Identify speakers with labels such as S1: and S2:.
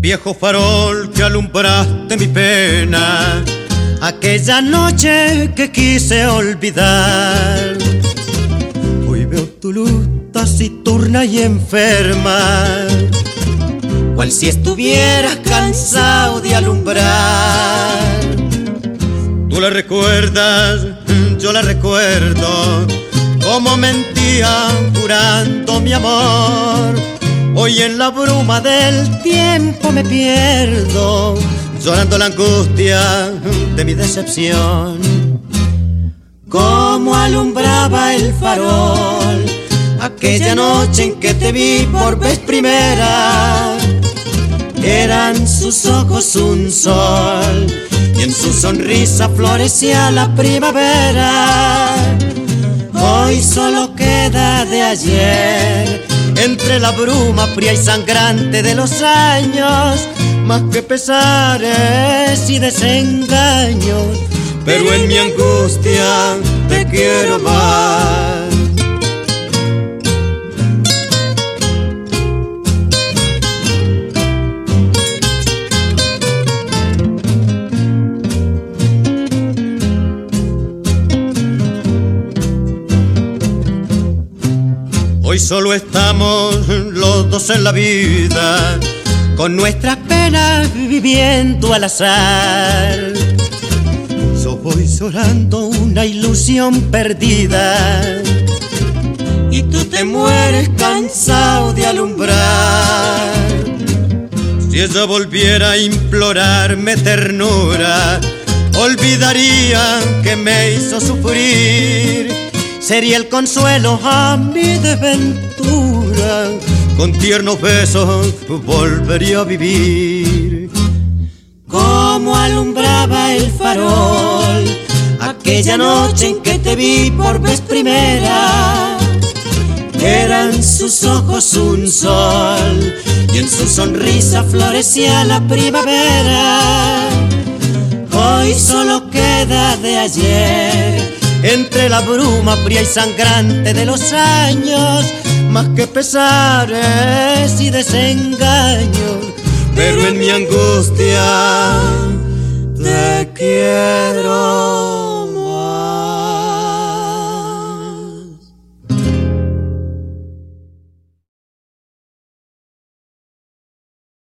S1: viejo farol que alumbraste mi pena, aquella noche que quise olvidar. Hoy veo tu luz taciturna y enferma, cual si estuvieras cansado de alumbrar. Tú la recuerdas, yo la recuerdo, como mentían jurando mi amor. Hoy en la bruma del tiempo me pierdo, llorando la angustia de mi decepción. Como alumbraba el farol aquella noche en que te vi por vez primera, eran sus ojos un sol y en su sonrisa florecía la primavera. Hoy solo queda de ayer, entre la bruma fría y sangrante de los años, más que pesares y desengaños, pero en mi angustia te quiero más. Hoy solo estamos los dos en la vida, con nuestras penas viviendo al azar. Yo voy llorando una ilusión perdida y tú te mueres cansado de alumbrar. Si ella volviera a implorarme ternura, olvidaría que me hizo sufrir. Sería el consuelo a mi desventura, con tiernos besos volvería a vivir. Como alumbraba el farol aquella noche en que te vi por vez primera, eran sus ojos un sol y en su sonrisa florecía la primavera. Hoy solo queda de ayer, entre la bruma fría y sangrante de los años, más que pesares y desengaños, pero en mi angustia te quiero.